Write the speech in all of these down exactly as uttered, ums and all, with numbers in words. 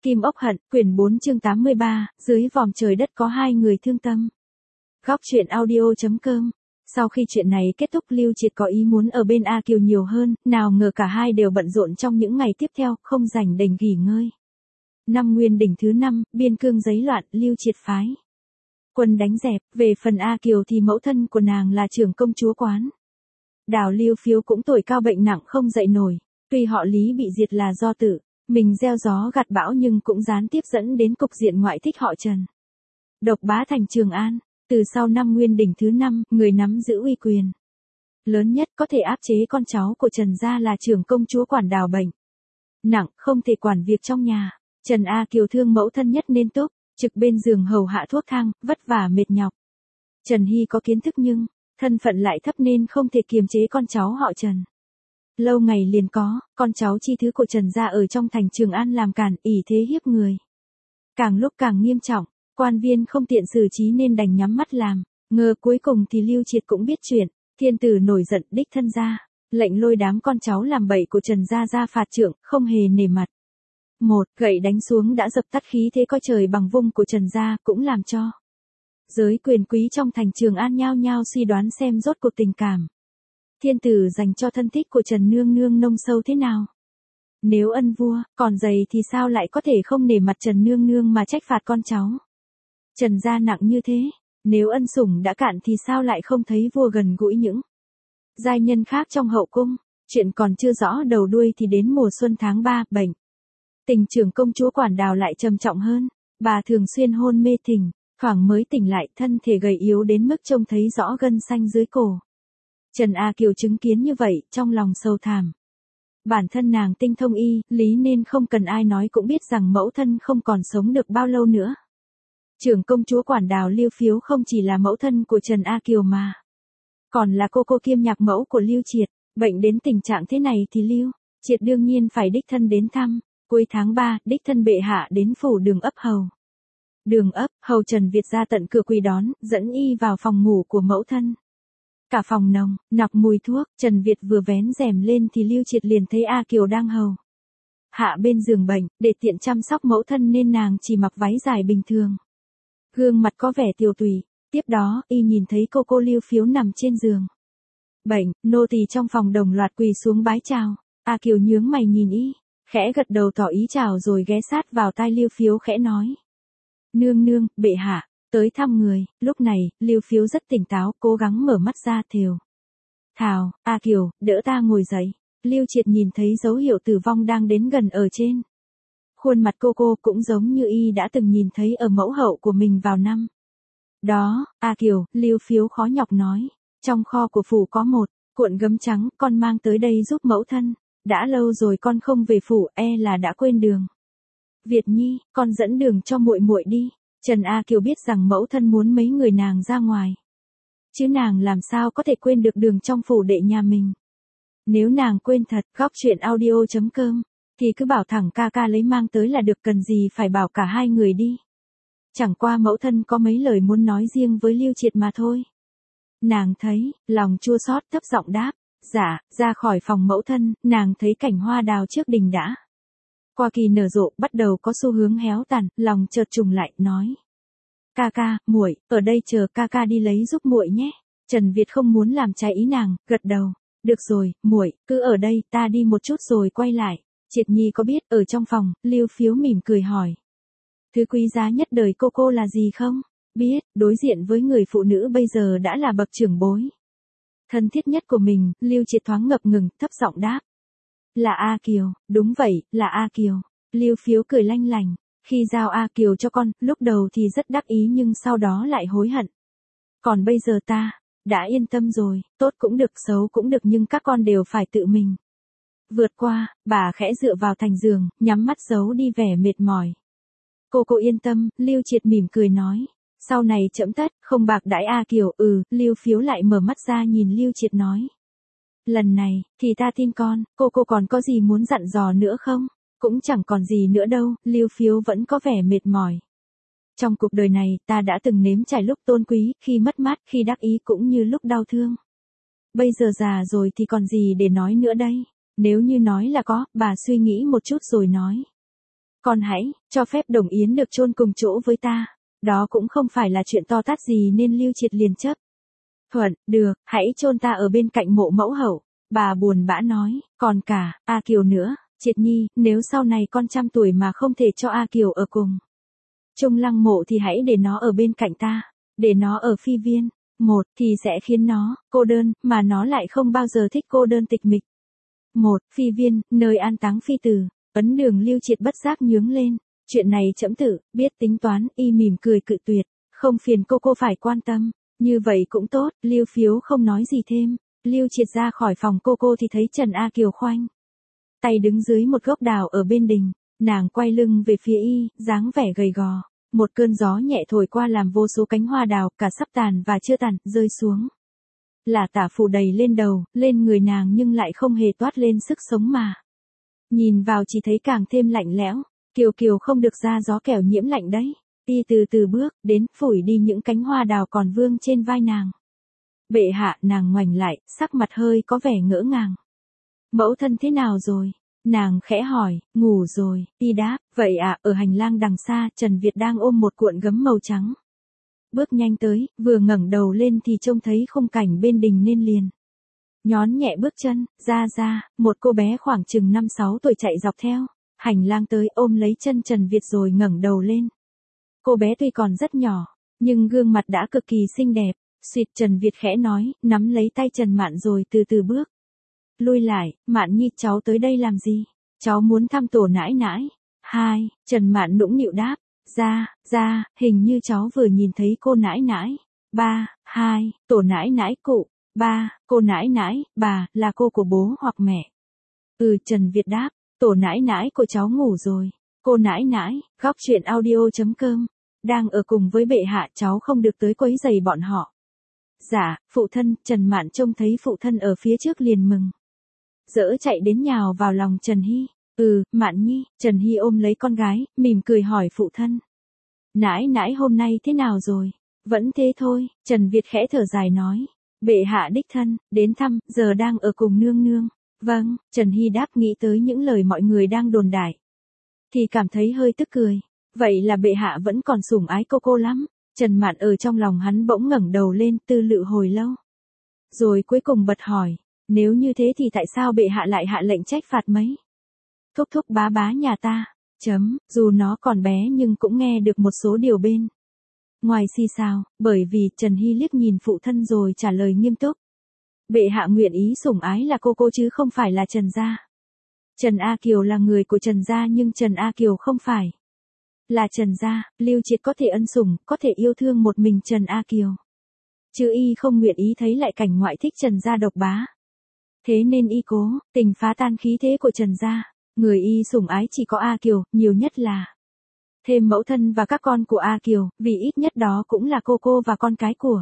Kim Ốc Hận, quyển bốn chương tám mươi ba, dưới vòm trời đất có hai người thương tâm. Góc truyện audio.com. Sau khi chuyện này kết thúc, Lưu Triệt có ý muốn ở bên A Kiều nhiều hơn, nào ngờ cả hai đều bận rộn trong những ngày tiếp theo, không rảnh đành nghỉ ngơi. Năm Nguyên đỉnh thứ năm, biên cương giấy loạn, Lưu Triệt phái quân đánh dẹp. Về phần A Kiều thì mẫu thân của nàng là trưởng công chúa quán Đào Lưu Phiếu cũng tuổi cao bệnh nặng không dậy nổi. Tuy họ Lý bị diệt là do tự mình gieo gió gặt bão, nhưng cũng gián tiếp dẫn đến cục diện ngoại thích họ Trần độc bá thành Trường An. Từ sau năm Nguyên đỉnh thứ năm, người nắm giữ uy quyền lớn nhất có thể áp chế con cháu của Trần gia là trưởng công chúa quản Đào bệnh nặng, không thể quản việc trong nhà. Trần A Kiều thương mẫu thân nhất nên túc trực bên giường hầu hạ thuốc thang, vất vả mệt nhọc. Trần Hy có kiến thức nhưng thân phận lại thấp nên không thể kiềm chế con cháu họ Trần. Lâu ngày liền có con cháu chi thứ của Trần gia ở trong thành Trường An làm cản, ỷ thế hiếp người. Càng lúc càng nghiêm trọng, quan viên không tiện xử trí nên đành nhắm mắt làm ngờ. Cuối cùng thì Lưu Triệt cũng biết chuyện, thiên tử nổi giận đích thân ra lệnh lôi đám con cháu làm bậy của Trần gia ra phạt trượng, không hề nể mặt. Một gậy đánh xuống đã dập tắt khí thế coi trời bằng vung của Trần gia, cũng làm cho giới quyền quý trong thành Trường An nhao nhao suy đoán xem rốt cuộc tình cảm thiên tử dành cho thân thích của Trần nương nương nông sâu thế nào. Nếu ân vua còn dày thì sao lại có thể không nể mặt Trần nương nương mà trách phạt con cháu Trần gia nặng như thế. Nếu ân sủng đã cạn thì sao lại không thấy vua gần gũi những giai nhân khác trong hậu cung. Chuyện còn chưa rõ đầu đuôi thì đến mùa xuân tháng ba, bệnh tình trưởng công chúa quản Đào lại trầm trọng hơn. Bà thường xuyên hôn mê thỉnh thoảng mới tỉnh lại, thân thể gầy yếu đến mức trông thấy rõ gân xanh dưới cổ. Trần A Kiều chứng kiến như vậy, trong lòng sầu thảm. Bản thân nàng tinh thông y lý nên không cần ai nói cũng biết rằng mẫu thân không còn sống được bao lâu nữa. Trưởng công chúa quản Đào Lưu Phiếu không chỉ là mẫu thân của Trần A Kiều mà còn là cô cô kiêm nhạc mẫu của Lưu Triệt. Bệnh đến tình trạng thế này thì Lưu Triệt đương nhiên phải đích thân đến thăm. Cuối tháng ba, đích thân bệ hạ đến phủ Đường Ấp hầu. Đường Ấp, hầu Trần Việt ra tận cửa quỳ đón, dẫn y vào phòng ngủ của mẫu thân. Cả phòng nồng nặc mùi thuốc. Trần Việt vừa vén rèm lên thì Lưu Triệt liền thấy A Kiều đang hầu hạ bên giường bệnh. Để tiện chăm sóc mẫu thân nên nàng chỉ mặc váy dài bình thường, gương mặt có vẻ tiều tụy. Tiếp đó, y nhìn thấy cô cô Lưu Phiếu nằm trên giường bệnh, nô tỳ trong phòng đồng loạt quỳ xuống bái chào. A Kiều nhướng mày nhìn y, khẽ gật đầu tỏ ý chào rồi ghé sát vào tai Lưu Phiếu khẽ nói: Nương nương, bệ hạ tới thăm người. Lúc này, Lưu Phiếu rất tỉnh táo, cố gắng mở mắt ra thều thào: A Kiều, đỡ ta ngồi dậy. Lưu Triệt nhìn thấy dấu hiệu tử vong đang đến gần ở trên khuôn mặt cô cô, cũng giống như y đã từng nhìn thấy ở mẫu hậu của mình vào năm đó. A Kiều, Lưu Phiếu khó nhọc nói, trong kho của phủ có một cuộn gấm trắng, con mang tới đây giúp mẫu thân. Đã lâu rồi con không về phủ, e là đã quên đường. Việt Nhi, con dẫn đường cho muội muội đi. Trần A Kiều biết rằng mẫu thân muốn mấy người nàng ra ngoài, chứ nàng làm sao có thể quên được đường trong phủ đệ nhà mình. Nếu nàng quên thật, góc truyện audio.com, thì cứ bảo thẳng ca ca lấy mang tới là được, cần gì phải bảo cả hai người đi. Chẳng qua mẫu thân có mấy lời muốn nói riêng với Lưu Triệt mà thôi. Nàng thấy lòng chua xót, thấp giọng đáp: Dạ. Ra khỏi phòng mẫu thân, nàng thấy cảnh hoa đào trước đình đã qua kỳ nở rộ, bắt đầu có xu hướng héo tàn, lòng chợt trùng lại, nói: Ca ca, muội ở đây chờ ca ca đi lấy giúp muội nhé. Trần Việt không muốn làm trái ý nàng, gật đầu: Được rồi, muội cứ ở đây, ta đi một chút rồi quay lại. Triệt Nhi có biết ở trong phòng? Lưu Phiếu mỉm cười hỏi: Thứ quý giá nhất đời cô cô là gì không? Biết. Đối diện với người phụ nữ bây giờ đã là bậc trưởng bối thân thiết nhất của mình, Lưu Triệt thoáng ngập ngừng, thấp giọng đáp: Là A Kiều. Đúng vậy, là A Kiều. Lưu Phiếu cười lanh lành: Khi giao A Kiều cho con, lúc đầu thì rất đắc ý nhưng sau đó lại hối hận. Còn bây giờ ta đã yên tâm rồi, tốt cũng được, xấu cũng được, nhưng các con đều phải tự mình vượt qua. Bà khẽ dựa vào thành giường, nhắm mắt giấu đi vẻ mệt mỏi. Cô cô yên tâm, Lưu Triệt mỉm cười nói: Sau này trẫm tất không bạc đãi A Kiều. Ừ. Lưu Phiếu lại mở mắt ra nhìn Lưu Triệt nói: Lần này thì ta tin con. Cô cô còn có gì muốn dặn dò nữa không? Cũng chẳng còn gì nữa đâu. Lưu Phiếu vẫn có vẻ mệt mỏi. Trong cuộc đời này, ta đã từng nếm trải lúc tôn quý, khi mất mát, khi đắc ý, cũng như lúc đau thương. Bây giờ già rồi thì còn gì để nói nữa đây? Nếu như nói là có, bà suy nghĩ một chút rồi nói: Con hãy, cho phép Đồng Yến được chôn cùng chỗ với ta. Đó cũng không phải là chuyện to tát gì nên Lưu Triệt liền chấp. Thuận, được, hãy chôn ta ở bên cạnh mộ mẫu hậu. Bà buồn bã nói, còn cả, A Kiều nữa, Triệt Nhi, nếu sau này con trăm tuổi mà không thể cho A Kiều ở cùng Trung Lăng mộ thì hãy để nó ở bên cạnh ta, để nó ở phi viên. Một, thì sẽ khiến nó cô đơn, mà nó lại không bao giờ thích cô đơn tịch mịch. Một, phi viên, nơi an táng phi tử. Ấn Đường Lưu Triệt bất giác nhướng lên, chuyện này trẫm tự biết tính toán, y mỉm cười cự tuyệt, không phiền cô cô phải quan tâm, như vậy cũng tốt. Lưu Phiếu không nói gì thêm. Lưu Triệt ra khỏi phòng cô cô thì thấy Trần A Kiều khoanh tay đứng dưới một gốc đào ở bên đình, nàng quay lưng về phía y, dáng vẻ gầy gò. Một cơn gió nhẹ thổi qua làm vô số cánh hoa đào, cả sắp tàn và chưa tàn, rơi xuống. Là tả phủ đầy lên đầu, lên người nàng nhưng lại không hề toát lên sức sống mà. Nhìn vào chỉ thấy càng thêm lạnh lẽo. Kiều Kiều không được ra gió kẻo nhiễm lạnh đấy. Y từ từ bước đến, phủi đi những cánh hoa đào còn vương trên vai nàng. Bệ hạ, nàng ngoảnh lại, sắc mặt hơi có vẻ ngỡ ngàng. Mẫu thân thế nào rồi? Nàng khẽ hỏi. Ngủ rồi. Y đáp, vậy ạ. Ở hành lang đằng xa, Trần Việt đang ôm một cuộn gấm màu trắng. Bước nhanh tới, vừa ngẩng đầu lên thì trông thấy khung cảnh bên đình nên liền nhón nhẹ bước chân, ra ra, một cô bé khoảng chừng năm sáu tuổi chạy dọc theo hành lang tới, ôm lấy chân Trần Việt rồi ngẩng đầu lên. Cô bé tuy còn rất nhỏ, nhưng gương mặt đã cực kỳ xinh đẹp. Suýt, Trần Việt khẽ nói, nắm lấy tay Trần Mạn rồi từ từ bước lui lại. Mạn Nhi, cháu tới đây làm gì? Cháu muốn thăm tổ nãi nãi. Hai, Trần Mạn nũng nịu đáp. Ra, ra, hình như cháu vừa nhìn thấy cô nãi nãi. Ba, hai, tổ nãi nãi cụ. Ba, cô nãi nãi, bà, là cô của bố hoặc mẹ. Ừ, Trần Việt đáp, tổ nãi nãi của cháu ngủ rồi. Cô nãi nãi, góc truyện audio.com. Đang ở cùng với bệ hạ, cháu không được tới quấy rầy bọn họ. Dạ, phụ thân. Trần Mạn trông thấy phụ thân ở phía trước liền mừng dỡ chạy đến nhào vào lòng Trần Hy. Ừ, Mạn Nhi. Trần Hy ôm lấy con gái, mỉm cười hỏi phụ thân. Nãi nãi hôm nay thế nào rồi? Vẫn thế thôi. Trần Việt khẽ thở dài nói. Bệ hạ đích thân đến thăm, giờ đang ở cùng nương nương. Vâng. Trần Hy đáp, nghĩ tới những lời mọi người đang đồn đại thì cảm thấy hơi tức cười. Vậy là bệ hạ vẫn còn sủng ái cô cô lắm. Trần Mạn ở trong lòng hắn bỗng ngẩng đầu lên, tư lự hồi lâu, rồi cuối cùng bật hỏi. Nếu như thế thì tại sao bệ hạ lại hạ lệnh trách phạt mấy thúc thúc bá bá nhà ta? Chấm, dù nó còn bé nhưng cũng nghe được một số điều bên ngoài xì xào, bởi vì Trần Hy liếc nhìn phụ thân rồi trả lời nghiêm túc. Bệ hạ nguyện ý sủng ái là cô cô chứ không phải là Trần gia. Trần A Kiều là người của Trần gia nhưng Trần A Kiều không phải là Trần gia. Lưu Triệt có thể ân sủng, có thể yêu thương một mình Trần A Kiều, chứ y không nguyện ý thấy lại cảnh ngoại thích Trần gia độc bá. Thế nên y cố tình phá tan khí thế của Trần gia. Người y sủng ái chỉ có A Kiều, nhiều nhất là thêm mẫu thân và các con của A Kiều, vì ít nhất đó cũng là cô cô và con cái của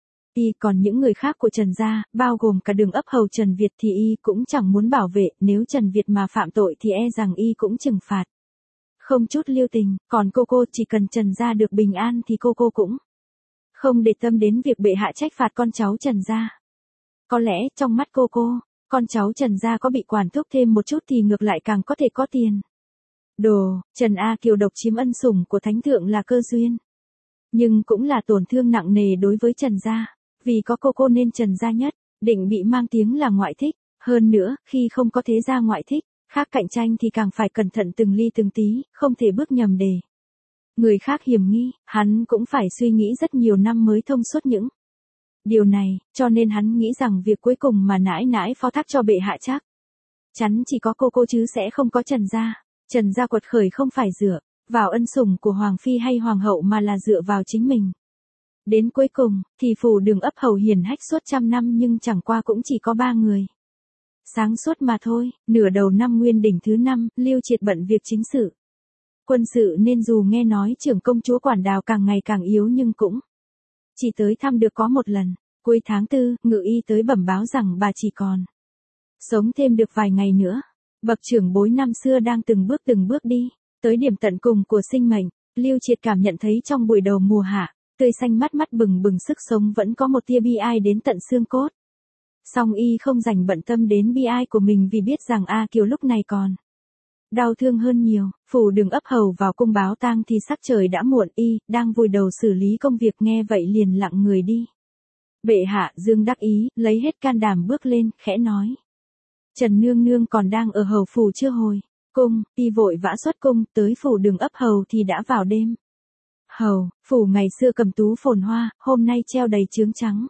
y. Còn những người khác của Trần gia, bao gồm cả Đường ấp hầu Trần Việt thì y cũng chẳng muốn bảo vệ. Nếu Trần Việt mà phạm tội thì e rằng y cũng trừng phạt không chút lưu tình. Còn cô cô, chỉ cần Trần gia được bình an thì cô cô cũng không để tâm đến việc bệ hạ trách phạt con cháu Trần gia. Có lẽ trong mắt cô cô, con cháu Trần gia có bị quản thúc thêm một chút thì ngược lại càng có thể có tiền đồ. Trần A Kiều độc chiếm ân sủng của thánh thượng là cơ duyên, nhưng cũng là tổn thương nặng nề đối với Trần gia. Vì có cô cô nên Trần gia nhất định bị mang tiếng là ngoại thích. Hơn nữa, khi không có thế gia ngoại thích khác cạnh tranh thì càng phải cẩn thận từng ly từng tí, không thể bước nhầm để người khác hiềm nghi. Hắn cũng phải suy nghĩ rất nhiều năm mới thông suốt những điều này, cho nên hắn nghĩ rằng việc cuối cùng mà nãi nãi phó thác cho bệ hạ chắc chắn chỉ có cô cô chứ sẽ không có Trần gia. Trần gia quật khởi không phải dựa vào ân sủng của hoàng phi hay hoàng hậu mà là dựa vào chính mình. Đến cuối cùng, thì phủ Đường ấp hầu hiển hách suốt trăm năm nhưng chẳng qua cũng chỉ có ba người sáng suốt mà thôi. Nửa đầu năm Nguyên Đỉnh thứ năm, Lưu Triệt bận việc chính sự, quân sự nên dù nghe nói trưởng công chúa Quản Đào càng ngày càng yếu nhưng cũng chỉ tới thăm được có một lần. Cuối tháng tư, ngự y tới bẩm báo rằng bà chỉ còn sống thêm được vài ngày nữa. Bậc trưởng bối năm xưa đang từng bước từng bước đi tới điểm tận cùng của sinh mệnh. Lưu Triệt cảm nhận thấy trong buổi đầu mùa hạ, tươi xanh mắt mắt bừng bừng sức sống vẫn có một tia bi ai đến tận xương cốt. Song y không dành bận tâm đến bi ai của mình vì biết rằng A Kiều lúc này còn đau thương hơn nhiều, phủ đường ấp hầu vào cung báo tang thì sắc trời đã muộn, y đang vùi đầu xử lý công việc nghe vậy liền lặng người đi. Bệ hạ, Dương đắc ý, lấy hết can đảm bước lên, khẽ nói. Trần nương nương còn đang ở hầu phủ chưa hồi. Cung, y vội vã xuất cung, tới phủ đường ấp hầu thì đã vào đêm. Hầu, phủ ngày xưa cầm tú phồn hoa, hôm nay treo đầy chướng trắng.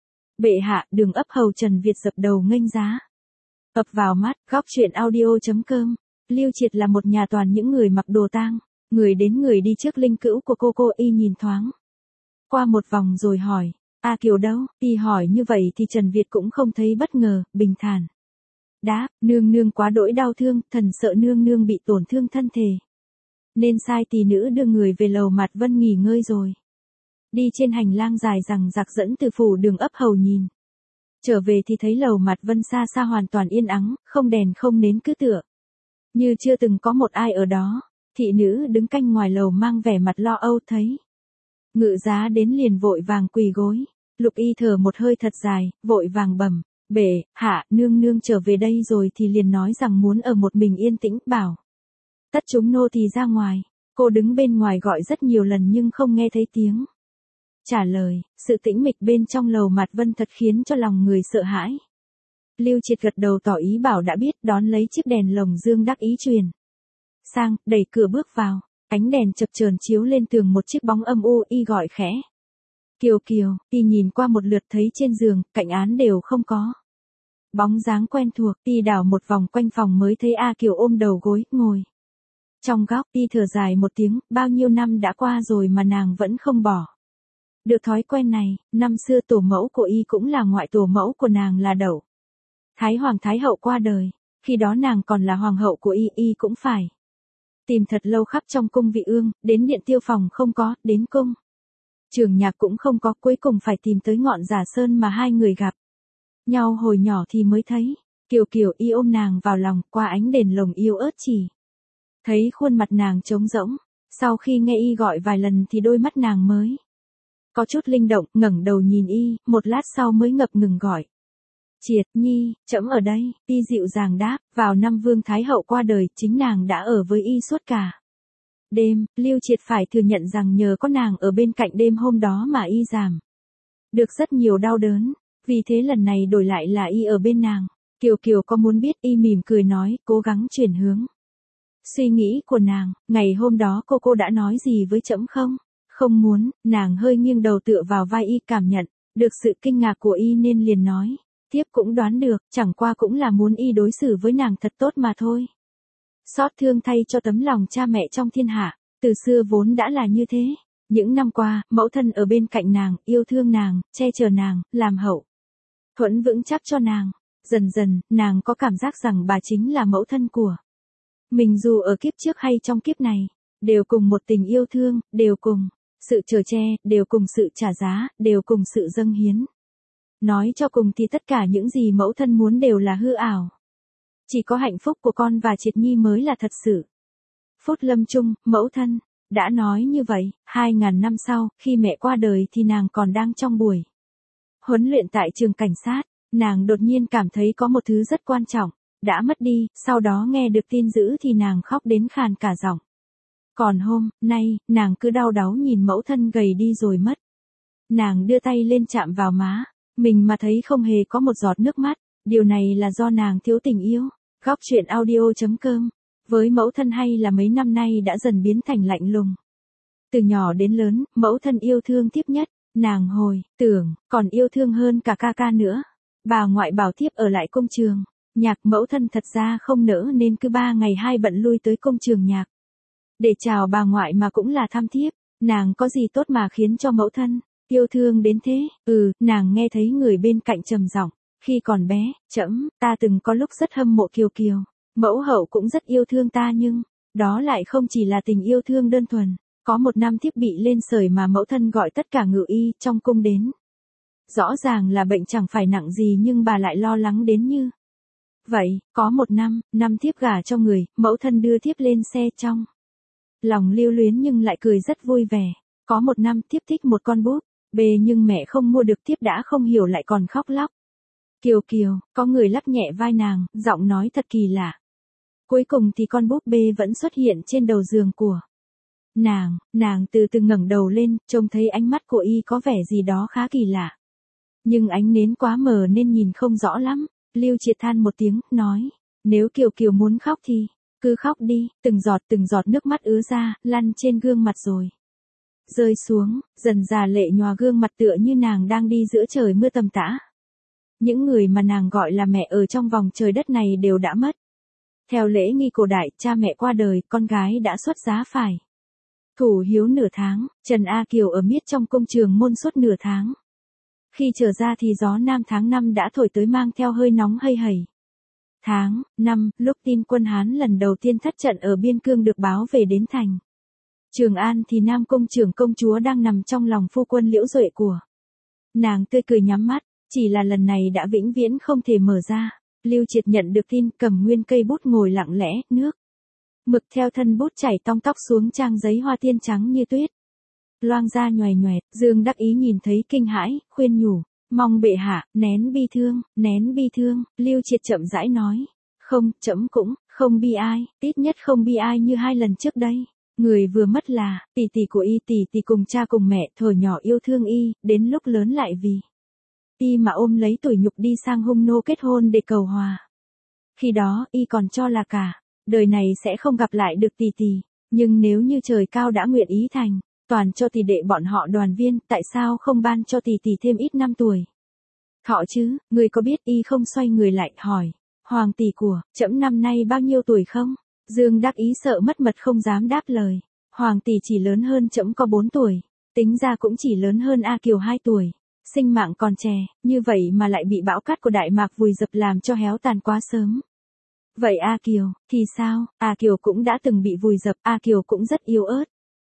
Bệ hạ, đường ấp hầu Trần Việt dập đầu nghênh giá. Ập vào mắt, góc truyện audio.com. Lưu Triệt là một nhà toàn những người mặc đồ tang, người đến người đi trước linh cữu của cô cô y nhìn thoáng. Qua một vòng rồi hỏi, A Kiều đâu? Y hỏi như vậy thì Trần Việt cũng không thấy bất ngờ, bình thản. Đáp, nương nương quá đỗi đau thương, thần sợ nương nương bị tổn thương thân thể. Nên sai tỳ nữ đưa người về lầu Mạt Vân nghỉ ngơi rồi. Đi trên hành lang dài rằng rạc dẫn từ phủ đường ấp hầu nhìn. Trở về thì thấy lầu Mạt Vân xa xa hoàn toàn yên ắng, không đèn không nến cứ tựa. Như chưa từng có một ai ở đó, thị nữ đứng canh ngoài lầu mang vẻ mặt lo âu thấy. Ngự giá đến liền vội vàng quỳ gối, Lục Y thở một hơi thật dài, vội vàng bẩm, bệ hạ, nương nương trở về đây rồi thì liền nói rằng muốn ở một mình yên tĩnh, bảo. Tất chúng nô tỳ ra ngoài, cô đứng bên ngoài gọi rất nhiều lần nhưng không nghe thấy tiếng. Trả lời, sự tĩnh mịch bên trong lầu Mạt Vân thật khiến cho lòng người sợ hãi. Lưu Triệt gật đầu tỏ ý bảo đã biết, đón lấy chiếc đèn lồng Dương đắc ý truyền sang, đẩy cửa bước vào, ánh đèn chập chờn chiếu lên tường một chiếc bóng âm u, y gọi khẽ. Kiều Kiều, y nhìn qua một lượt thấy trên giường, cạnh án đều không có. Bóng dáng quen thuộc, y đảo một vòng quanh phòng mới thấy A Kiều ôm đầu gối, ngồi. Trong góc, y thở dài một tiếng, bao nhiêu năm đã qua rồi mà nàng vẫn không bỏ. Được thói quen này, năm xưa tổ mẫu của y cũng là ngoại tổ mẫu của nàng là Đậu. Thái Hoàng Thái Hậu qua đời, khi đó nàng còn là hoàng hậu của y, y cũng phải. Tìm thật lâu khắp trong cung vị ương, đến điện tiêu phòng không có, đến cung Trường Nhạc cũng không có, cuối cùng phải tìm tới ngọn Giả Sơn mà hai người gặp nhau hồi nhỏ thì mới thấy. Kiều Kiều, y ôm nàng vào lòng, qua ánh đèn lồng yêu ớt chỉ thấy khuôn mặt nàng trống rỗng. Sau khi nghe y gọi vài lần thì đôi mắt nàng mới có chút linh động, ngẩng đầu nhìn y, một lát sau mới ngập ngừng gọi. Triệt nhi, trẫm ở đây. Y dịu dàng đáp, vào năm Vương Thái Hậu qua đời, chính nàng đã ở với y suốt cả đêm. Lưu Triệt phải thừa nhận rằng nhờ có nàng ở bên cạnh đêm hôm đó mà y giảm được rất nhiều đau đớn, vì thế lần này đổi lại là y ở bên nàng. Kiều Kiều có muốn biết, y mỉm cười nói, cố gắng chuyển hướng suy nghĩ của nàng. Ngày hôm đó cô cô đã nói gì với trẫm không? Không muốn. Nàng hơi nghiêng đầu tựa vào vai y, cảm nhận được sự kinh ngạc của y nên liền nói. Tiếp cũng đoán được, chẳng qua cũng là muốn y đối xử với nàng thật tốt mà thôi. Xót thương thay cho tấm lòng cha mẹ trong thiên hạ, từ xưa vốn đã là như thế. Những năm qua, mẫu thân ở bên cạnh nàng, yêu thương nàng, che chở nàng, làm hậu thuẫn vững chắc cho nàng. Dần dần, nàng có cảm giác rằng bà chính là mẫu thân của mình, dù ở kiếp trước hay trong kiếp này, đều cùng một tình yêu thương, đều cùng sự chở che, đều cùng sự trả giá, đều cùng sự dâng hiến. Nói cho cùng thì tất cả những gì mẫu thân muốn đều là hư ảo. Chỉ có hạnh phúc của con và Triệt Nhi mới là thật sự. Phút lâm chung, mẫu thân đã nói như vậy. Hai ngàn năm sau, khi mẹ qua đời thì nàng còn đang trong buổi huấn luyện tại trường cảnh sát. Nàng đột nhiên cảm thấy có một thứ rất quan trọng đã mất đi, sau đó nghe được tin dữ thì nàng khóc đến khàn cả giọng. Còn hôm nay, nàng cứ đau đáu nhìn mẫu thân gầy đi rồi mất. Nàng đưa tay lên chạm vào má mình mà thấy không hề có một giọt nước mắt. Điều này là do nàng thiếu tình yêu. Góc truyện audio.com. Với mẫu thân hay là mấy năm nay đã dần biến thành lạnh lùng. Từ nhỏ đến lớn, mẫu thân yêu thương Thiếp nhất. Nàng hồi tưởng còn yêu thương hơn cả ca ca nữa. Bà ngoại bảo Thiếp ở lại cung Trường Nhạc. Mẫu thân thật ra không nỡ nên cứ ba ngày hai bận lui tới cung Trường Nhạc để chào bà ngoại, mà cũng là thăm Thiếp. Nàng có gì tốt mà khiến cho mẫu thân yêu thương đến thế? Ừ, nàng nghe thấy người bên cạnh trầm giọng. Khi còn bé, trẫm, ta từng có lúc rất hâm mộ Kiều Kiều. Mẫu hậu cũng rất yêu thương ta nhưng, đó lại không chỉ là tình yêu thương đơn thuần. Có một năm Thiếp bị lên sởi mà mẫu thân gọi tất cả ngự y trong cung đến. Rõ ràng là bệnh chẳng phải nặng gì nhưng bà lại lo lắng đến như vậy. Có một năm, năm Thiếp gả cho người, mẫu thân đưa Thiếp lên xe trong lòng lưu luyến nhưng lại cười rất vui vẻ. Có một năm Thiếp thích một con búp bê nhưng mẹ không mua được, Thiếp đã không hiểu lại còn khóc lóc. Kiều Kiều, có người lắc nhẹ vai nàng, giọng nói thật kỳ lạ. Cuối cùng thì con búp bê vẫn xuất hiện trên đầu giường của nàng, nàng từ từ ngẩng đầu lên, trông thấy ánh mắt của y có vẻ gì đó khá kỳ lạ. Nhưng ánh nến quá mờ nên nhìn không rõ lắm. Lưu Triệt than một tiếng, nói, nếu Kiều Kiều muốn khóc thì, cứ khóc đi, từng giọt từng giọt nước mắt ứa ra, lăn trên gương mặt rồi rơi xuống, dần dà lệ nhòa gương mặt tựa như nàng đang đi giữa trời mưa tầm tã. Những người mà nàng gọi là mẹ ở trong vòng trời đất này đều đã mất. Theo lễ nghi cổ đại, cha mẹ qua đời, con gái đã xuất giá phải thủ hiếu nửa tháng. Trần A Kiều ở miết trong công trường môn suốt nửa tháng. Khi trở ra thì gió nam tháng năm đã thổi tới mang theo hơi nóng hây hẩy. Tháng năm, lúc tin quân Hán lần đầu tiên thất trận ở biên cương được báo về đến thành Trường An thì Nam Cung trưởng công chúa đang nằm trong lòng phu quân Liễu Duệ của nàng, tươi cười nhắm mắt, chỉ là lần này đã vĩnh viễn không thể mở ra. Lưu Triệt nhận được tin, cầm nguyên cây bút ngồi lặng lẽ, nước mực theo thân bút chảy tong tóc xuống trang giấy hoa tiên trắng như tuyết. Loang ra nhoài nhoẹt, Dương đắc ý nhìn thấy kinh hãi, khuyên nhủ, mong bệ hạ, nén bi thương, nén bi thương. Lưu Triệt chậm rãi nói, không, trẫm cũng, không bi ai, ít nhất không bi ai như hai lần trước đây. Người vừa mất là, tỷ tỷ của y, tỷ tỷ cùng cha cùng mẹ, thuở nhỏ yêu thương y, đến lúc lớn lại vì y mà ôm lấy tủi nhục đi sang Hung Nô kết hôn để cầu hòa. Khi đó, y còn cho là cả đời này sẽ không gặp lại được tỷ tỷ, nhưng nếu như trời cao đã nguyện ý thành toàn cho tỷ đệ bọn họ đoàn viên, tại sao không ban cho tỷ tỷ thêm ít năm tuổi thọ chứ? Người có biết y không xoay người lại hỏi, hoàng tỷ của trẫm năm nay bao nhiêu tuổi không? Dương đắc ý sợ mất mật không dám đáp lời. Hoàng tỷ chỉ lớn hơn trẫm có bốn tuổi, tính ra cũng chỉ lớn hơn A Kiều hai tuổi. Sinh mạng còn trẻ, như vậy mà lại bị bão cát của Đại Mạc vùi dập làm cho héo tàn quá sớm. Vậy A Kiều, thì sao? A Kiều cũng đã từng bị vùi dập, A Kiều cũng rất yếu ớt.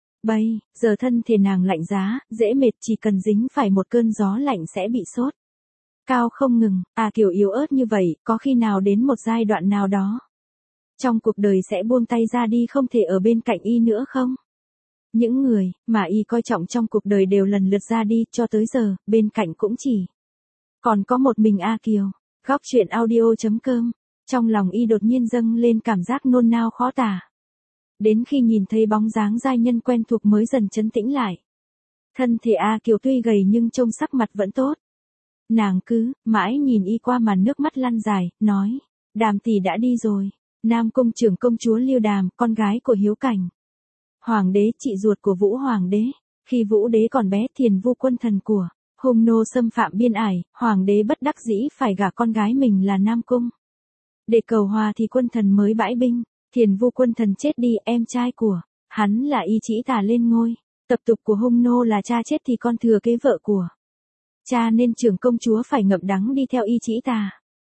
Bây giờ thân thể nàng lạnh giá, dễ mệt, chỉ cần dính phải một cơn gió lạnh sẽ bị sốt cao không ngừng. A Kiều yếu ớt như vậy, có khi nào đến một giai đoạn nào đó trong cuộc đời sẽ buông tay ra đi, không thể ở bên cạnh y nữa không? Những người mà y coi trọng trong cuộc đời đều lần lượt ra đi, cho tới giờ, bên cạnh cũng chỉ còn có một mình A Kiều. Góc truyện audio chấm com. Trong lòng y đột nhiên dâng lên cảm giác nôn nao khó tả. Đến khi nhìn thấy bóng dáng giai nhân quen thuộc mới dần trấn tĩnh lại. Thân thể A Kiều tuy gầy nhưng trông sắc mặt vẫn tốt. Nàng cứ mãi nhìn y qua màn nước mắt lăn dài, nói, Đàm tỷ đã đi rồi. Nam Cung trưởng công chúa Liêu Đàm, con gái của Hiếu Cảnh Hoàng đế, chị ruột của Vũ Hoàng đế. Khi Vũ đế còn bé, Thiền Vu quân thần của Hung Nô xâm phạm biên ải, Hoàng đế bất đắc dĩ phải gả con gái mình là Nam Cung. Để cầu hòa thì quân thần mới bãi binh. Thiền Vu quân thần chết đi, em trai của hắn là Y Trĩ Tà lên ngôi. Tập tục của Hung Nô là cha chết thì con thừa kế vợ của cha, nên trưởng công chúa phải ngậm đắng đi theo Y Trĩ Tà.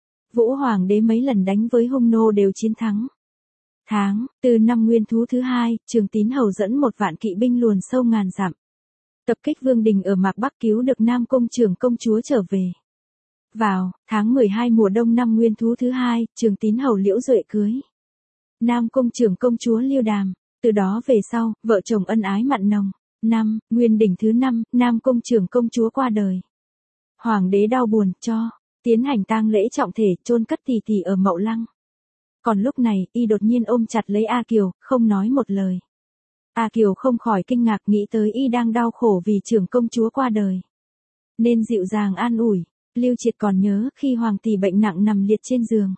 Vũ Hoàng đế mấy lần đánh với Hung Nô đều chiến thắng. Tháng tư năm Nguyên Thú thứ hai, Trường Tín Hầu dẫn một vạn kỵ binh luồn sâu ngàn dặm, tập kích Vương Đình ở Mạc Bắc, cứu được Nam Cung trưởng công chúa trở về. Vào tháng mười hai mùa đông năm Nguyên Thú thứ hai, Trường Tín Hầu Liễu Duệ cưới Nam Cung trưởng công chúa Liêu Đàm. Từ đó về sau, vợ chồng ân ái mặn nồng. Năm Nguyên Đỉnh thứ năm, Nam Cung trưởng công chúa qua đời. Hoàng đế đau buồn, cho tiến hành tang lễ trọng thể, chôn cất tỷ tỷ ở Mậu Lăng. Còn lúc này, y đột nhiên ôm chặt lấy A Kiều, không nói một lời. A Kiều không khỏi kinh ngạc, nghĩ tới y đang đau khổ vì trưởng công chúa qua đời, nên dịu dàng an ủi. Lưu Triệt còn nhớ khi Hoàng tỷ bệnh nặng nằm liệt trên giường,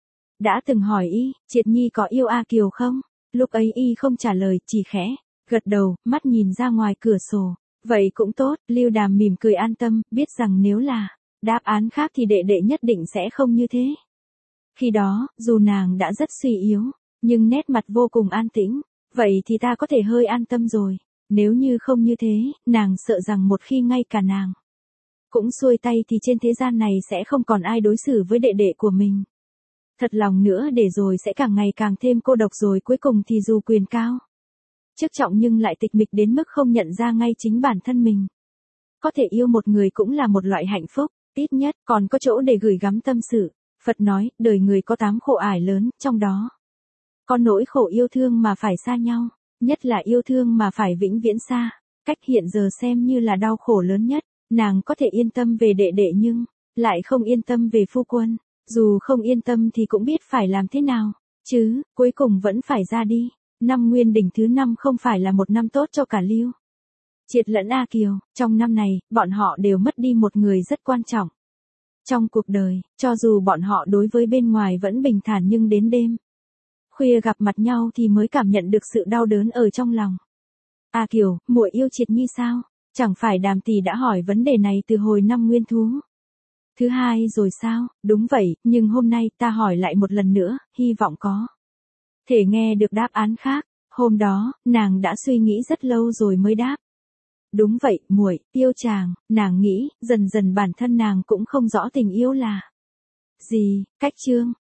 đã từng hỏi y, Triệt Nhi có yêu A Kiều không? Lúc ấy y không trả lời, chỉ khẽ gật đầu, mắt nhìn ra ngoài cửa sổ. Vậy cũng tốt. Liêu Đàm mỉm cười an tâm, biết rằng nếu là đáp án khác thì đệ đệ nhất định sẽ không như thế. Khi đó, dù nàng đã rất suy yếu, nhưng nét mặt vô cùng an tĩnh. Vậy thì ta có thể hơi an tâm rồi. Nếu như không như thế, nàng sợ rằng một khi ngay cả nàng cũng xuôi tay thì trên thế gian này sẽ không còn ai đối xử với đệ đệ của mình thật lòng nữa, để rồi sẽ càng ngày càng thêm cô độc, rồi cuối cùng thì dù quyền cao chức trọng nhưng lại tịch mịch đến mức không nhận ra ngay chính bản thân mình. Có thể yêu một người cũng là một loại hạnh phúc, ít nhất còn có chỗ để gửi gắm tâm sự. Phật nói, đời người có tám khổ ải lớn, trong đó có nỗi khổ yêu thương mà phải xa nhau, nhất là yêu thương mà phải vĩnh viễn xa. Cách hiện giờ xem như là đau khổ lớn nhất. Nàng có thể yên tâm về đệ đệ nhưng lại không yên tâm về phu quân. Dù không yên tâm thì cũng biết phải làm thế nào. chứ, cuối cùng vẫn phải ra đi. Năm Nguyên Đỉnh thứ năm không phải là một năm tốt cho cả Lưu Triệt lẫn A Kiều, trong năm này, bọn họ đều mất đi một người rất quan trọng. Trong cuộc đời, cho dù bọn họ đối với bên ngoài vẫn bình thản nhưng đến đêm khuya gặp mặt nhau thì mới cảm nhận được sự đau đớn ở trong lòng. A Kiều, muội yêu Triệt Nhi sao? Chẳng phải Đàm tỷ đã hỏi vấn đề này từ hồi năm nguyên thú thứ hai rồi sao? Đúng vậy, nhưng hôm nay ta hỏi lại một lần nữa, hy vọng có thể nghe được đáp án khác. Hôm đó, nàng đã suy nghĩ rất lâu rồi mới đáp. Đúng vậy, muội, yêu chàng. Nàng nghĩ, dần dần bản thân nàng cũng không rõ tình yêu là gì. Cách chương